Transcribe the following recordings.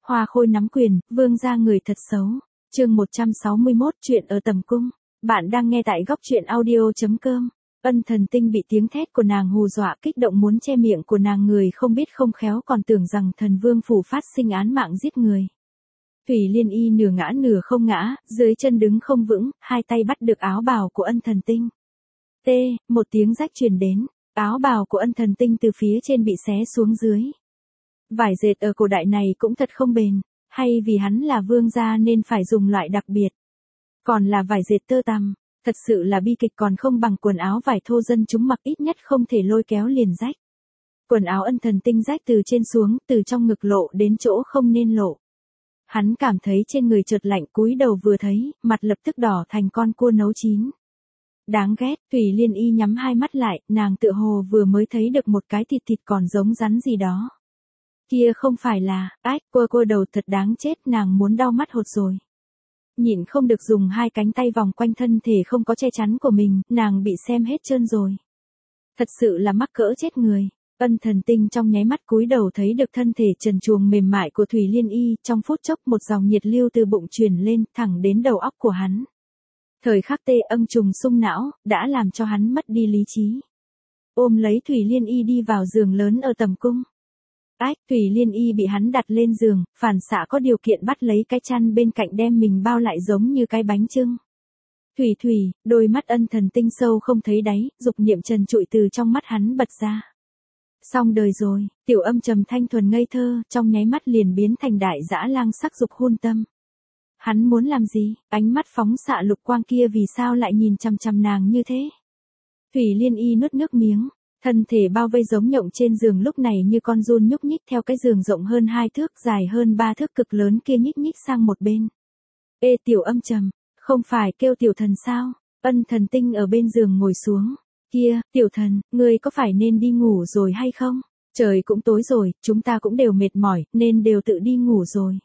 Hoa Khôi nắm quyền, vương gia người thật xấu. Chương 161, chuyện ở tầm cung. Bạn đang nghe tại góc truyện audio.com. Ân Thần Tinh bị tiếng thét của nàng hù dọa, kích động muốn che miệng của nàng, người không biết không khéo còn tưởng rằng Thần Vương phủ phát sinh án mạng giết người. Thủy Liên Y nửa ngã nửa không ngã, dưới chân đứng không vững, hai tay bắt được áo bào của Ân Thần Tinh. Một tiếng rách truyền đến, áo bào của Ân Thần Tinh từ phía trên bị xé xuống dưới. Vải dệt ở cổ đại này cũng thật không bền, hay vì hắn là vương gia nên phải dùng loại đặc biệt. Còn là vải dệt tơ tằm, thật sự là bi kịch, còn không bằng quần áo vải thô dân chúng mặc, ít nhất không thể lôi kéo liền rách. Quần áo Ân Thần Tinh rách từ trên xuống, từ trong ngực lộ đến chỗ không nên lộ. Hắn cảm thấy trên người chợt lạnh, cúi đầu vừa thấy, mặt lập tức đỏ thành con cua nấu chín. Đáng ghét, Thủy Liên Y nhắm hai mắt lại, nàng tựa hồ vừa mới thấy được một cái thịt còn giống rắn gì đó. Kia không phải là, cua đầu thật đáng chết, nàng muốn đau mắt hột rồi. Nhịn không được dùng hai cánh tay vòng quanh thân thể không có che chắn của mình, nàng bị xem hết trơn rồi. Thật sự là mắc cỡ chết người. Ân Thần Tinh trong nháy mắt cúi đầu thấy được thân thể trần truồng mềm mại của Thủy Liên Y, trong phút chốc một dòng nhiệt lưu từ bụng truyền lên, thẳng đến đầu óc của hắn. Thời khắc âm trùng xung não, đã làm cho hắn mất đi lý trí. Ôm lấy Thủy Liên Y đi vào giường lớn ở tầm cung. Thủy Liên Y bị hắn đặt lên giường, phản xạ có điều kiện bắt lấy cái chăn bên cạnh đem mình bao lại giống như cái bánh chưng. Thủy, đôi mắt Ân Thần Tinh sâu không thấy đáy, dục niệm trần trụi từ trong mắt hắn bật ra. Xong đời rồi, tiểu âm trầm thanh thuần ngây thơ, trong nháy mắt liền biến thành đại dã lang sắc dục hôn tâm. Hắn muốn làm gì? Ánh mắt phóng xạ lục quang kia vì sao lại nhìn chằm chằm nàng như thế? Thủy Liên Y nuốt nước miếng, thân thể bao vây giống nhộng trên giường lúc này như con giun nhúc nhích theo cái giường rộng hơn 2 thước, dài hơn 3 thước cực lớn kia nhích nhích sang một bên. Tiểu âm trầm, không phải kêu tiểu thần sao? Ân Thần Tinh ở bên giường ngồi xuống. Kia, tiểu thần, ngươi có phải nên đi ngủ rồi hay không? Trời cũng tối rồi, chúng ta cũng đều mệt mỏi, nên đều tự đi ngủ rồi.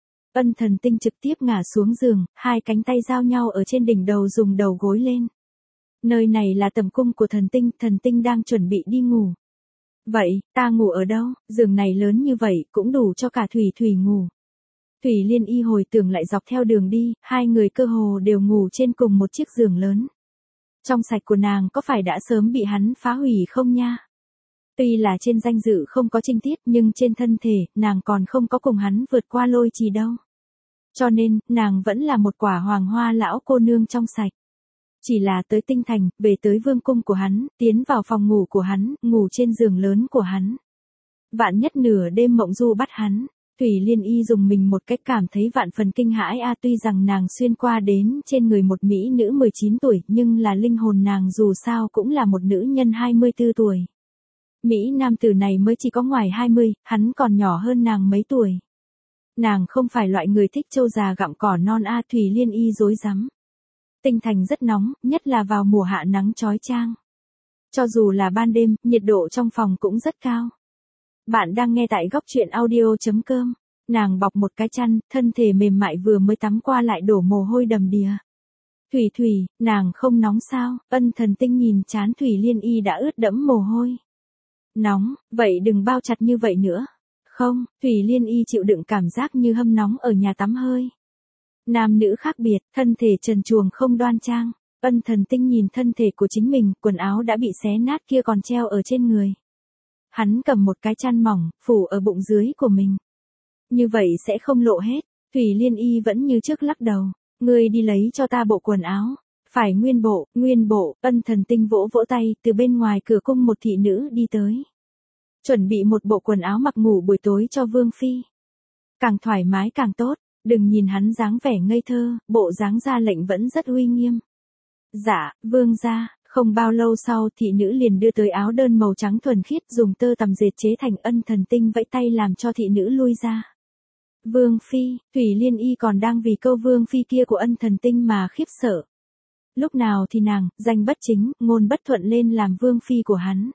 Ân Thần Tinh trực tiếp ngả xuống giường, hai cánh tay giao nhau ở trên đỉnh đầu, dùng đầu gối lên. Nơi này là tầm cung của Thần Tinh đang chuẩn bị đi ngủ. Vậy, ta ngủ ở đâu? Giường này lớn như vậy, cũng đủ cho cả Thủy ngủ. Thủy Liên Y hồi tưởng lại dọc theo đường đi, hai người cơ hồ đều ngủ trên cùng một chiếc giường lớn. Trong sạch của nàng có phải đã sớm bị hắn phá hủy không nha? Tuy là trên danh dự không có trinh tiết, nhưng trên thân thể, nàng còn không có cùng hắn vượt qua lôi trì đâu. Cho nên, nàng vẫn là một quả hoàng hoa lão cô nương trong sạch. Chỉ là tới Tinh Thành, về tới vương cung của hắn, tiến vào phòng ngủ của hắn, ngủ trên giường lớn của hắn. Vạn nhất nửa đêm mộng du bắt hắn, Thủy Liên Y dùng mình một cách cảm thấy vạn phần kinh hãi tuy rằng nàng xuyên qua đến trên người một mỹ nữ 19 tuổi, nhưng là linh hồn nàng dù sao cũng là một nữ nhân 24 tuổi. Mỹ nam tử này mới chỉ có ngoài 20, hắn còn nhỏ hơn nàng mấy tuổi. Nàng không phải loại người thích trâu già gặm cỏ non Thủy Liên Y rối rắm. Tinh Thành rất nóng, nhất là vào mùa hạ nắng chói chang. Cho dù là ban đêm, nhiệt độ trong phòng cũng rất cao. Bạn đang nghe tại góc truyện audio.com. Nàng bọc một cái chăn, thân thể mềm mại vừa mới tắm qua lại đổ mồ hôi đầm đìa. Thủy, nàng không nóng sao? Ân Thần Tinh nhìn trán Thủy Liên Y đã ướt đẫm mồ hôi. Nóng, vậy đừng bao chặt như vậy nữa. Không, Thủy Liên Y chịu đựng cảm giác như hâm nóng ở nhà tắm hơi. Nam nữ khác biệt, thân thể trần truồng không đoan trang. Ân Thần Tinh nhìn thân thể của chính mình, quần áo đã bị xé nát kia còn treo ở trên người. Hắn cầm một cái chăn mỏng, phủ ở bụng dưới của mình. Như vậy sẽ không lộ hết. Thủy Liên Y vẫn như trước lắc đầu. Ngươi đi lấy cho ta bộ quần áo. Phải nguyên bộ. Ân Thần Tinh vỗ vỗ tay, từ bên ngoài cửa cung một thị nữ đi tới. Chuẩn bị một bộ quần áo mặc ngủ buổi tối cho Vương Phi. Càng thoải mái càng tốt. Đừng nhìn hắn dáng vẻ ngây thơ, bộ dáng ra lệnh vẫn rất uy nghiêm. Dạ, vương gia. Không bao lâu sau thị nữ liền đưa tới áo đơn màu trắng thuần khiết, dùng tơ tằm dệt chế thành. Ân Thần Tinh vẫy tay làm cho thị nữ lui ra. Vương Phi, Thủy Liên Y còn đang vì câu Vương Phi kia của Ân Thần Tinh mà khiếp sợ. Lúc nào thì nàng, danh bất chính, ngôn bất thuận lên làm Vương Phi của hắn.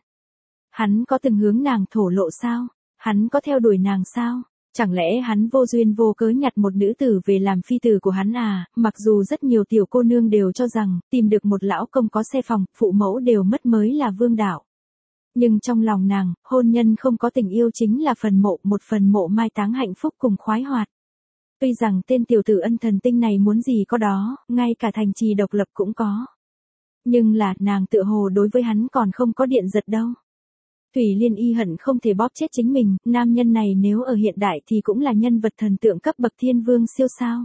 Hắn có từng hướng nàng thổ lộ sao? Hắn có theo đuổi nàng sao? Chẳng lẽ hắn vô duyên vô cớ nhặt một nữ tử về làm phi tử của hắn Mặc dù rất nhiều tiểu cô nương đều cho rằng, tìm được một lão công có xe phòng, phụ mẫu đều mất mới là vương đạo. Nhưng trong lòng nàng, hôn nhân không có tình yêu chính là phần mộ, một phần mộ mai táng hạnh phúc cùng khoái hoạt. Tuy rằng tên tiểu tử Ân Thần Tinh này muốn gì có đó, ngay cả thành trì độc lập cũng có. Nhưng là, nàng tựa hồ đối với hắn còn không có điện giật đâu. Thủy Liên Y hận không thể bóp chết chính mình, nam nhân này nếu ở hiện đại thì cũng là nhân vật thần tượng cấp bậc thiên vương siêu sao.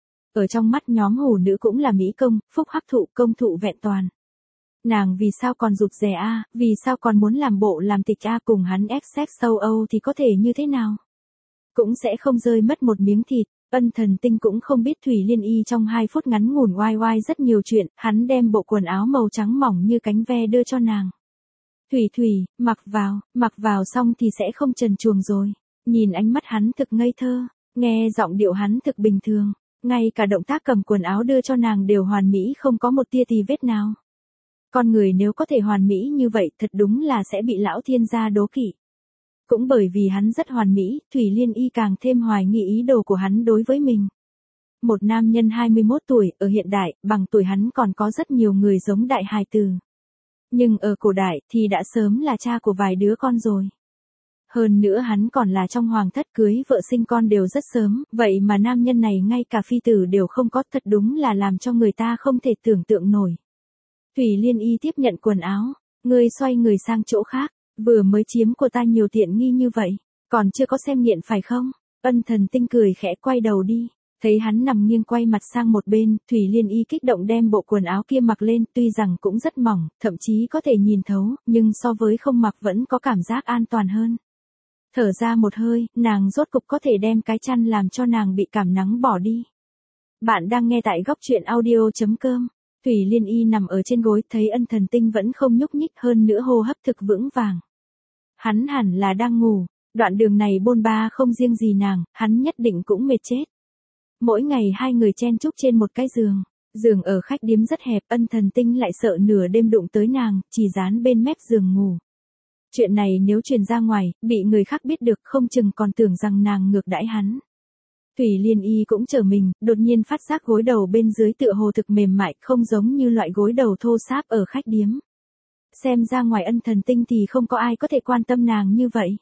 Ở trong mắt nhóm hủ nữ cũng là mỹ công, phúc hắc thụ, công thụ vẹn toàn. Nàng vì sao còn rụt rè a, vì sao còn muốn làm bộ làm tịch a, cùng hắn sex sâu âu thì có thể như thế nào? Cũng sẽ không rơi mất một miếng thịt. Ân Thần Tinh cũng không biết Thủy Liên Y trong 2 phút ngắn ngủn oai oai rất nhiều chuyện, hắn đem bộ quần áo màu trắng mỏng như cánh ve đưa cho nàng. Thủy, mặc vào xong thì sẽ không trần truồng rồi. Nhìn ánh mắt hắn thực ngây thơ, nghe giọng điệu hắn thực bình thường, ngay cả động tác cầm quần áo đưa cho nàng đều hoàn mỹ không có một tia tì vết nào. Con người nếu có thể hoàn mỹ như vậy thật đúng là sẽ bị lão thiên gia đố kỵ. Cũng bởi vì hắn rất hoàn mỹ, Thủy Liên Y càng thêm hoài nghi ý đồ của hắn đối với mình. Một nam nhân 21 tuổi, ở hiện đại, bằng tuổi hắn còn có rất nhiều người giống đại hài tử. Nhưng ở cổ đại thì đã sớm là cha của vài đứa con rồi. Hơn nữa hắn còn là trong hoàng thất, cưới vợ sinh con đều rất sớm, vậy mà nam nhân này ngay cả phi tử đều không có, thật đúng là làm cho người ta không thể tưởng tượng nổi. Thủy Liên Y tiếp nhận quần áo, ngươi xoay người sang chỗ khác, vừa mới chiếm của ta nhiều tiện nghi như vậy, còn chưa có xem nghiện phải không? Ân Thần Tinh cười khẽ quay đầu đi, thấy hắn nằm nghiêng quay mặt sang một bên, Thủy Liên Y kích động đem bộ quần áo kia mặc lên, tuy rằng cũng rất mỏng, thậm chí có thể nhìn thấu, nhưng so với không mặc vẫn có cảm giác an toàn hơn. Thở ra một hơi, nàng rốt cục có thể đem cái chăn làm cho nàng bị cảm nắng bỏ đi. Bạn đang nghe tại góc truyện audio.com. Thủy Liên Y nằm ở trên gối, thấy Ân Thần Tinh vẫn không nhúc nhích, hơn nữa hô hấp thực vững vàng. Hắn hẳn là đang ngủ, đoạn đường này bôn ba không riêng gì nàng, hắn nhất định cũng mệt chết. Mỗi ngày hai người chen chúc trên một cái giường ở khách điếm rất hẹp, Ân Thần Tinh lại sợ nửa đêm đụng tới nàng, chỉ dán bên mép giường ngủ. Chuyện này nếu truyền ra ngoài, bị người khác biết được không chừng còn tưởng rằng nàng ngược đãi hắn. Thủy Liên Y cũng trở mình, đột nhiên phát giác gối đầu bên dưới tựa hồ thực mềm mại, không giống như loại gối đầu thô sáp ở khách điếm. Xem ra ngoài Ân Thần Tinh thì không có ai có thể quan tâm nàng như vậy.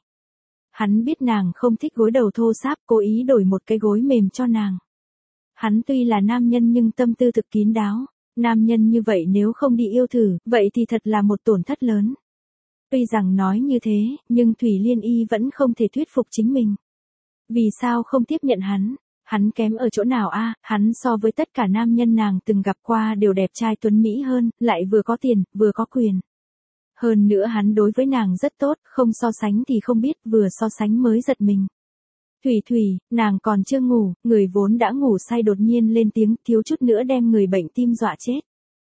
Hắn biết nàng không thích gối đầu thô sáp, cố ý đổi một cái gối mềm cho nàng. Hắn tuy là nam nhân nhưng tâm tư thực kín đáo, nam nhân như vậy nếu không đi yêu thử, vậy thì thật là một tổn thất lớn. Tuy rằng nói như thế, nhưng Thủy Liên Y vẫn không thể thuyết phục chính mình. Vì sao không tiếp nhận hắn? Hắn kém ở chỗ nào a? Hắn so với tất cả nam nhân nàng từng gặp qua đều đẹp trai tuấn mỹ hơn, lại vừa có tiền, vừa có quyền. Hơn nữa hắn đối với nàng rất tốt, không so sánh thì không biết, vừa so sánh mới giật mình. Thủy, nàng còn chưa ngủ, người vốn đã ngủ say đột nhiên lên tiếng, thiếu chút nữa đem người bệnh tim dọa chết.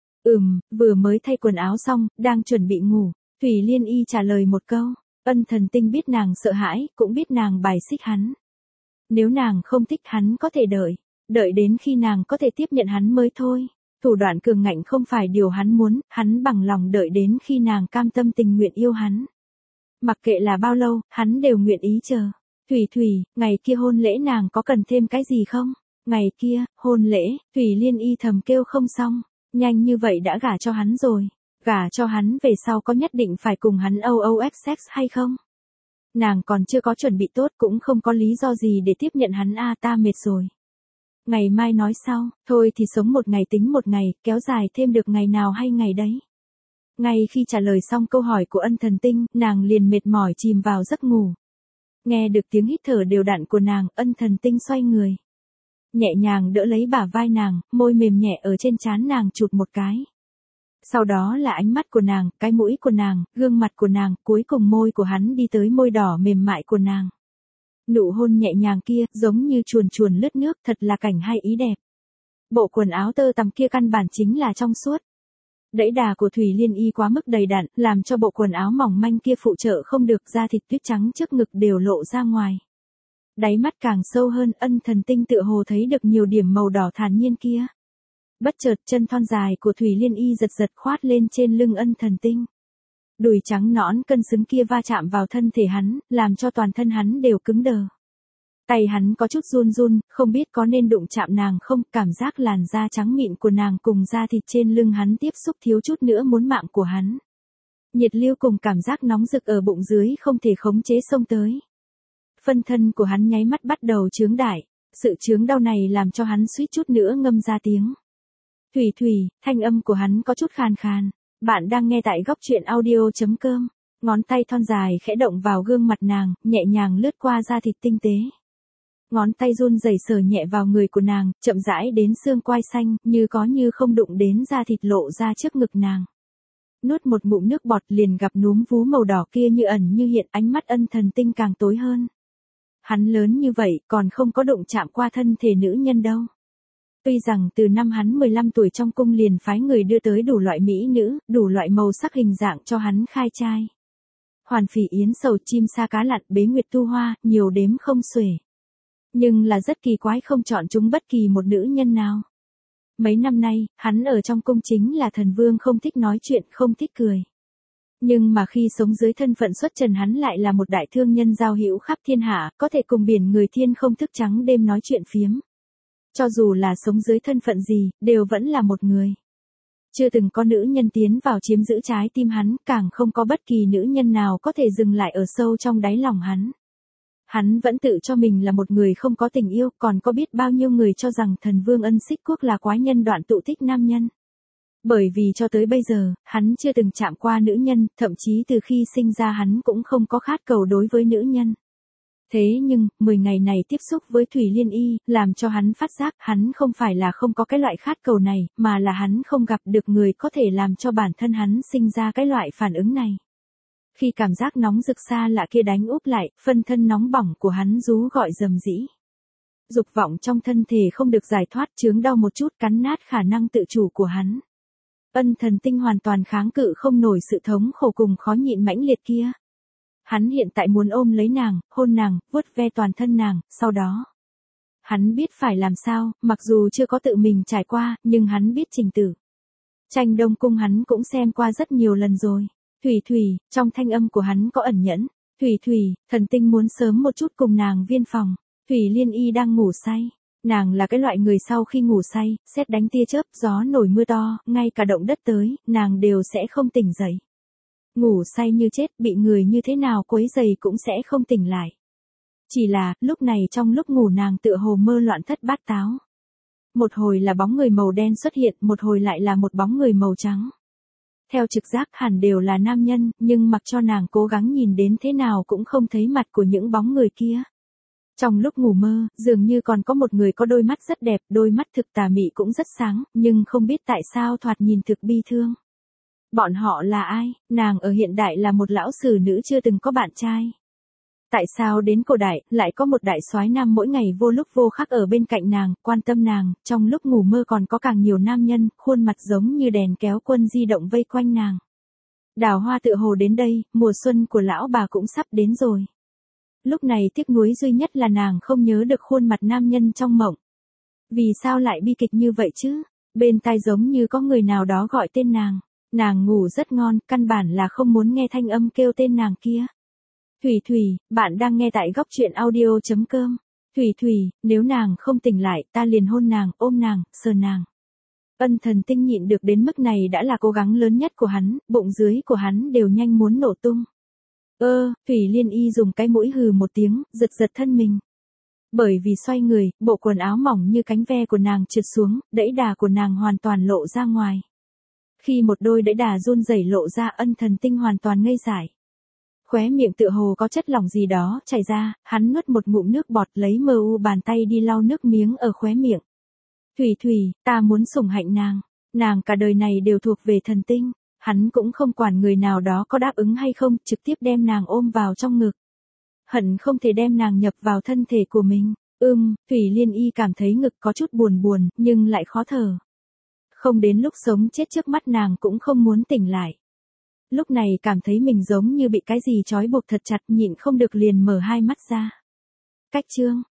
Vừa mới thay quần áo xong, đang chuẩn bị ngủ. Thủy Liên Y trả lời một câu. Ân Thần Tinh biết nàng sợ hãi, cũng biết nàng bài xích hắn. Nếu nàng không thích hắn có thể đợi đến khi nàng có thể tiếp nhận hắn mới thôi. Thủ đoạn cường ngạnh không phải điều hắn muốn, hắn bằng lòng đợi đến khi nàng cam tâm tình nguyện yêu hắn. Mặc kệ là bao lâu, hắn đều nguyện ý chờ. Thủy, ngày kia hôn lễ nàng có cần thêm cái gì không? Ngày kia, hôn lễ, Thủy Liên Y thầm kêu không xong, nhanh như vậy đã gả cho hắn rồi. Gả cho hắn về sau có nhất định phải cùng hắn sex hay không? Nàng còn chưa có chuẩn bị tốt, cũng không có lý do gì để tiếp nhận hắn a, ta mệt rồi. Ngày mai nói sau, thôi thì sống một ngày tính một ngày, kéo dài thêm được ngày nào hay ngày đấy. Ngay khi trả lời xong câu hỏi của Ân Thần Tinh, nàng liền mệt mỏi chìm vào giấc ngủ. Nghe được tiếng hít thở đều đặn của nàng, Ân Thần Tinh xoay người. Nhẹ nhàng đỡ lấy bả vai nàng, môi mềm nhẹ ở trên trán nàng chụp một cái. Sau đó là ánh mắt của nàng, cái mũi của nàng, gương mặt của nàng, cuối cùng môi của hắn đi tới môi đỏ mềm mại của nàng. Nụ hôn nhẹ nhàng kia, giống như chuồn lướt nước, thật là cảnh hay ý đẹp. Bộ quần áo tơ tằm kia căn bản chính là trong suốt. Đẫy đà của Thủy Liên Y quá mức đầy đặn, làm cho bộ quần áo mỏng manh kia phụ trợ không được, da thịt tuyết trắng trước ngực đều lộ ra ngoài. Đáy mắt càng sâu hơn, Ân Thần Tinh tựa hồ thấy được nhiều điểm màu đỏ thản nhiên kia. Bất chợt chân thon dài của Thủy Liên Y giật khoát lên trên lưng Ân Thần Tinh. Đùi trắng nõn cân xứng kia va chạm vào thân thể hắn, làm cho toàn thân hắn đều cứng đờ. Tay hắn có chút run, không biết có nên đụng chạm nàng không, cảm giác làn da trắng mịn của nàng cùng da thịt trên lưng hắn tiếp xúc thiếu chút nữa muốn mạng của hắn. Nhiệt lưu cùng cảm giác nóng rực ở bụng dưới không thể khống chế xông tới. Phân thân của hắn nháy mắt bắt đầu chướng đại, sự chướng đau này làm cho hắn suýt chút nữa ngâm ra tiếng. Thủy Thủy, thanh âm của hắn có chút khàn khàn. Bạn đang nghe tại góc truyện audio.com. Ngón tay thon dài khẽ động vào gương mặt nàng, nhẹ nhàng lướt qua da thịt tinh tế. Ngón tay run rẩy sờ nhẹ vào người của nàng, chậm rãi đến xương quai xanh, như có như không đụng đến da thịt lộ ra trước ngực nàng. Nuốt một ngụm nước bọt liền gặp núm vú màu đỏ kia như ẩn như hiện, ánh mắt Ân Thần Tinh càng tối hơn. Hắn lớn như vậy còn không có đụng chạm qua thân thể nữ nhân đâu. Tuy rằng từ năm hắn 15 tuổi trong cung liền phái người đưa tới đủ loại mỹ nữ, đủ loại màu sắc hình dạng cho hắn khai trai. Hoàn phỉ yến sầu chim sa cá lặn bế nguyệt tu hoa, nhiều đếm không xuể. Nhưng là rất kỳ quái không chọn chúng bất kỳ một nữ nhân nào. Mấy năm nay, hắn ở trong cung chính là thần vương không thích nói chuyện, không thích cười. Nhưng mà khi sống dưới thân phận xuất trần hắn lại là một đại thương nhân giao hữu khắp thiên hạ, có thể cùng biển người thiên không thức trắng đêm nói chuyện phiếm. Cho dù là sống dưới thân phận gì, đều vẫn là một người. Chưa từng có nữ nhân tiến vào chiếm giữ trái tim hắn, càng không có bất kỳ nữ nhân nào có thể dừng lại ở sâu trong đáy lòng hắn. Hắn vẫn tự cho mình là một người không có tình yêu, còn có biết bao nhiêu người cho rằng thần vương Ân Xích Quốc là quái nhân đoạn tụ thích nam nhân. Bởi vì cho tới bây giờ, hắn chưa từng chạm qua nữ nhân, thậm chí từ khi sinh ra hắn cũng không có khát cầu đối với nữ nhân. Thế nhưng, 10 ngày này tiếp xúc với Thủy Liên Y, làm cho hắn phát giác hắn không phải là không có cái loại khát cầu này, mà là hắn không gặp được người có thể làm cho bản thân hắn sinh ra cái loại phản ứng này. Khi cảm giác nóng rực xa lạ kia đánh úp lại, phân thân nóng bỏng của hắn rú gọi rầm rĩ. Dục vọng trong thân thể không được giải thoát, chướng đau một chút cắn nát khả năng tự chủ của hắn. Ân Thần Tinh hoàn toàn kháng cự không nổi sự thống khổ cùng khó nhịn mãnh liệt kia. Hắn hiện tại muốn ôm lấy nàng, hôn nàng, vuốt ve toàn thân nàng, sau đó. Hắn biết phải làm sao, mặc dù chưa có tự mình trải qua, nhưng hắn biết trình tự. Tranh Đông Cung hắn cũng xem qua rất nhiều lần rồi. Thủy Thủy, trong thanh âm của hắn có ẩn nhẫn. Thủy Thủy, Thần Tinh muốn sớm một chút cùng nàng viên phòng. Thủy Liên Y đang ngủ say. Nàng là cái loại người sau khi ngủ say, sét đánh tia chớp, gió nổi mưa to, ngay cả động đất tới, nàng đều sẽ không tỉnh dậy. Ngủ say như chết, bị người như thế nào quấy rầy cũng sẽ không tỉnh lại. Chỉ là, lúc này trong lúc ngủ nàng tựa hồ mơ loạn thất bát táo. Một hồi là bóng người màu đen xuất hiện, một hồi lại là một bóng người màu trắng. Theo trực giác hẳn đều là nam nhân, nhưng mặc cho nàng cố gắng nhìn đến thế nào cũng không thấy mặt của những bóng người kia. Trong lúc ngủ mơ, dường như còn có một người có đôi mắt rất đẹp, đôi mắt thực tà mị cũng rất sáng, nhưng không biết tại sao thoạt nhìn thực bi thương. Bọn họ là ai? Nàng ở hiện đại là một lão sử nữ chưa từng có bạn trai. Tại sao đến cổ đại, lại có một đại soái nam mỗi ngày vô lúc vô khắc ở bên cạnh nàng, quan tâm nàng, trong lúc ngủ mơ còn có càng nhiều nam nhân, khuôn mặt giống như đèn kéo quân di động vây quanh nàng. Đào hoa tựa hồ đến đây, mùa xuân của lão bà cũng sắp đến rồi. Lúc này tiếc nuối duy nhất là nàng không nhớ được khuôn mặt nam nhân trong mộng. Vì sao lại bi kịch như vậy chứ? Bên tai giống như có người nào đó gọi tên nàng. Nàng ngủ rất ngon, căn bản là không muốn nghe thanh âm kêu tên nàng kia. Thủy Thủy, bạn đang nghe tại góc truyện audio.com. Thủy Thủy, nếu nàng không tỉnh lại, ta liền hôn nàng, ôm nàng, sờ nàng. Ân Thần Tinh nhịn được đến mức này đã là cố gắng lớn nhất của hắn, bụng dưới của hắn đều nhanh muốn nổ tung. Thủy Liên Y dùng cái mũi hừ một tiếng, giật giật thân mình. Bởi vì xoay người, bộ quần áo mỏng như cánh ve của nàng trượt xuống, đẫy đà của nàng hoàn toàn lộ ra ngoài. Khi một đôi đẫy đà run rẩy lộ ra, Ân Thần Tinh hoàn toàn ngây dại. Khóe miệng tựa hồ có chất lỏng gì đó chảy ra, hắn nuốt một ngụm nước bọt lấy mờ u bàn tay đi lau nước miếng ở khóe miệng. Thủy Thủy, ta muốn sủng hạnh nàng cả đời này đều thuộc về Thần Tinh. Hắn cũng không quản người nào đó có đáp ứng hay không, trực tiếp đem nàng ôm vào trong ngực. Hận không thể đem nàng nhập vào thân thể của mình. Thủy Liên Y cảm thấy ngực có chút buồn buồn, nhưng lại khó thở. Không đến lúc sống chết trước mắt nàng cũng không muốn tỉnh lại. Lúc này cảm thấy mình giống như bị cái gì trói buộc thật chặt, nhịn không được liền mở hai mắt ra. Cách chương